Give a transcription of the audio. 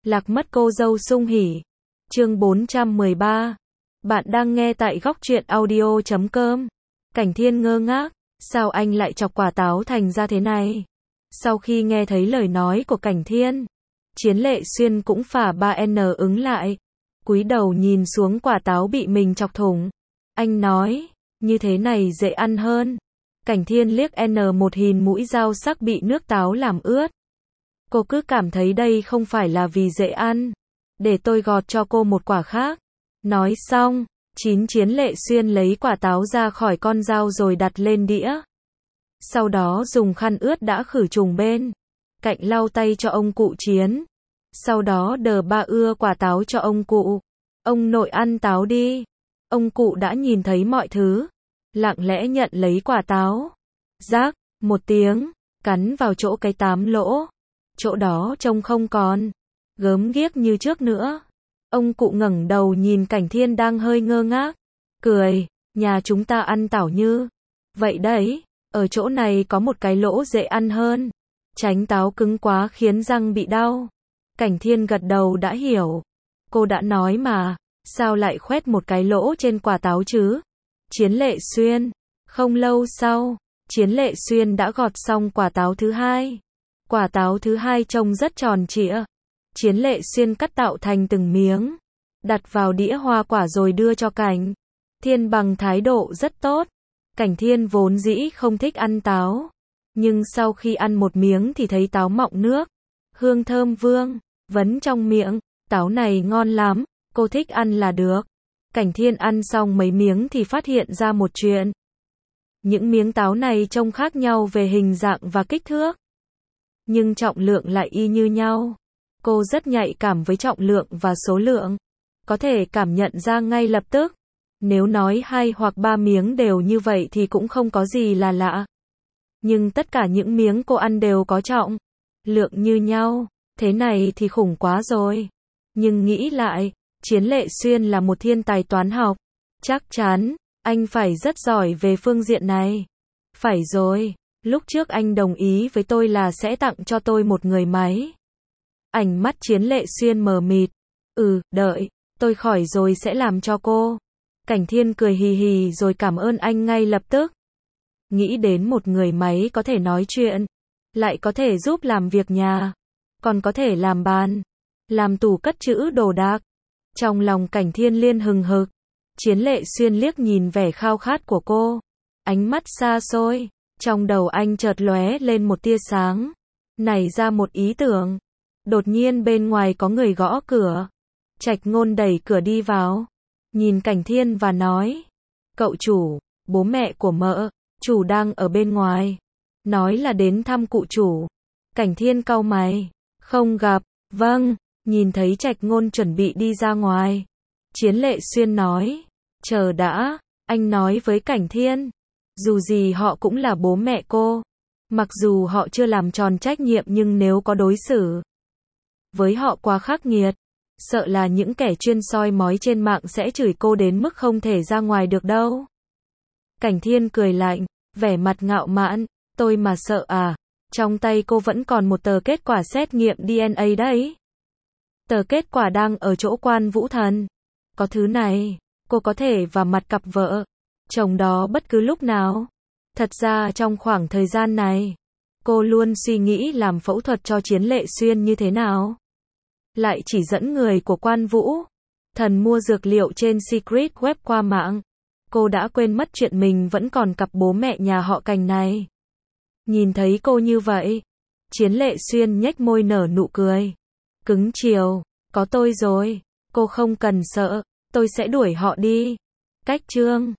Lạc mất cô dâu sung hỉ. Chương 413. Bạn đang nghe tại góc truyện audio.com. Cảnh Thiên ngơ ngác, sao anh lại chọc quả táo thành ra thế này? Sau khi nghe thấy lời nói của Cảnh Thiên, Chiến Lệ Xuyên cũng phả 3N ứng lại, cúi đầu nhìn xuống quả táo bị mình chọc thủng. Anh nói, như thế này dễ ăn hơn. Cảnh Thiên liếc N1 hìn mũi dao sắc bị nước táo làm ướt. Cô cứ cảm thấy đây không phải là vì dễ ăn. Để tôi gọt cho cô một quả khác. Nói xong, Chiến Lệ Xuyên lấy quả táo ra khỏi con dao rồi đặt lên đĩa. Sau đó dùng khăn ướt đã khử trùng bên cạnh lau tay cho ông cụ Chiến. Sau đó đờ ba ưa quả táo cho ông cụ. Ông nội ăn táo đi. Ông cụ đã nhìn thấy mọi thứ, lặng lẽ nhận lấy quả táo. Rác, một tiếng, cắn vào chỗ cái 8 lỗ. Chỗ đó trông không còn gớm ghiếc như trước nữa. Ông cụ ngẩng đầu nhìn Cảnh Thiên đang hơi ngơ ngác, cười, nhà chúng ta ăn tảo như vậy đấy, ở chỗ này có một cái lỗ dễ ăn hơn. Tránh táo cứng quá khiến răng bị đau. Cảnh Thiên gật đầu đã hiểu. Cô đã nói mà, sao lại khoét một cái lỗ trên quả táo chứ? Chiến Lệ Xuyên. Không lâu sau, Chiến Lệ Xuyên đã gọt xong quả táo thứ hai. Quả táo thứ hai trông rất tròn trịa. Chiến Lệ Xuyên cắt tạo thành từng miếng, đặt vào đĩa hoa quả rồi đưa cho Cảnh Thiên bằng thái độ rất tốt. Cảnh Thiên vốn dĩ không thích ăn táo, nhưng sau khi ăn một miếng thì thấy táo mọng nước, hương thơm vương vấn trong miệng. Táo này ngon lắm, cô thích ăn là được. Cảnh Thiên ăn xong mấy miếng thì phát hiện ra một chuyện. Những miếng táo này trông khác nhau về hình dạng và kích thước, nhưng trọng lượng lại y như nhau. Cô rất nhạy cảm với trọng lượng và số lượng, có thể cảm nhận ra ngay lập tức. Nếu nói 2 hoặc 3 miếng đều như vậy thì cũng không có gì là lạ. Nhưng tất cả những miếng cô ăn đều có trọng lượng như nhau, thế này thì khủng quá rồi. Nhưng nghĩ lại, Chiến Lệ Xuyên là một thiên tài toán học. Chắc chắn, anh phải rất giỏi về phương diện này. Phải rồi, lúc trước anh đồng ý với tôi là sẽ tặng cho tôi một người máy. Ánh mắt Chiến Lệ Xuyên mờ mịt. Đợi, tôi khỏi rồi sẽ làm cho cô. Cảnh Thiên cười hì hì rồi cảm ơn anh ngay lập tức. Nghĩ đến một người máy có thể nói chuyện, lại có thể giúp làm việc nhà, còn có thể làm bàn, làm tủ cất trữ đồ đạc. Trong lòng Cảnh Thiên liên hừng hực. Chiến Lệ Xuyên liếc nhìn vẻ khao khát của cô, ánh mắt xa xôi. Trong đầu anh chợt lóe lên một tia sáng, nảy ra một ý tưởng. Đột nhiên bên ngoài có người gõ cửa. Trạch Ngôn đẩy cửa đi vào, nhìn Cảnh Thiên và nói, cậu chủ, bố mẹ của mợ chủ đang ở bên ngoài, nói là đến thăm cụ chủ. Cảnh Thiên cau mày, không gặp. Vâng. Nhìn thấy Trạch Ngôn chuẩn bị đi ra ngoài, Chiến Lệ Xuyên nói, chờ đã. Anh nói với Cảnh Thiên, dù gì họ cũng là bố mẹ cô. Mặc dù họ chưa làm tròn trách nhiệm nhưng nếu có đối xử với họ quá khắc nghiệt, sợ là những kẻ chuyên soi mói trên mạng sẽ chửi cô đến mức không thể ra ngoài được đâu. Cảnh Thiên cười lạnh, vẻ mặt ngạo mạn, tôi mà sợ à? Trong tay cô vẫn còn một tờ kết quả xét nghiệm DNA đấy. Tờ kết quả đang ở chỗ Quan Vũ Thần. Có thứ này, cô có thể vào mặt cặp vợ chồng đó bất cứ lúc nào. Thật ra trong khoảng thời gian này, cô luôn suy nghĩ làm phẫu thuật cho Chiến Lệ Xuyên như thế nào. Lại chỉ dẫn người của Quan Vũ Thần mua dược liệu trên Secret Web qua mạng. Cô đã quên mất chuyện mình vẫn còn cặp bố mẹ nhà họ Cảnh này. Nhìn thấy cô như vậy, Chiến Lệ Xuyên nhếch môi nở nụ cười cứng chiều, có tôi rồi, cô không cần sợ, tôi sẽ đuổi họ đi. Cách chương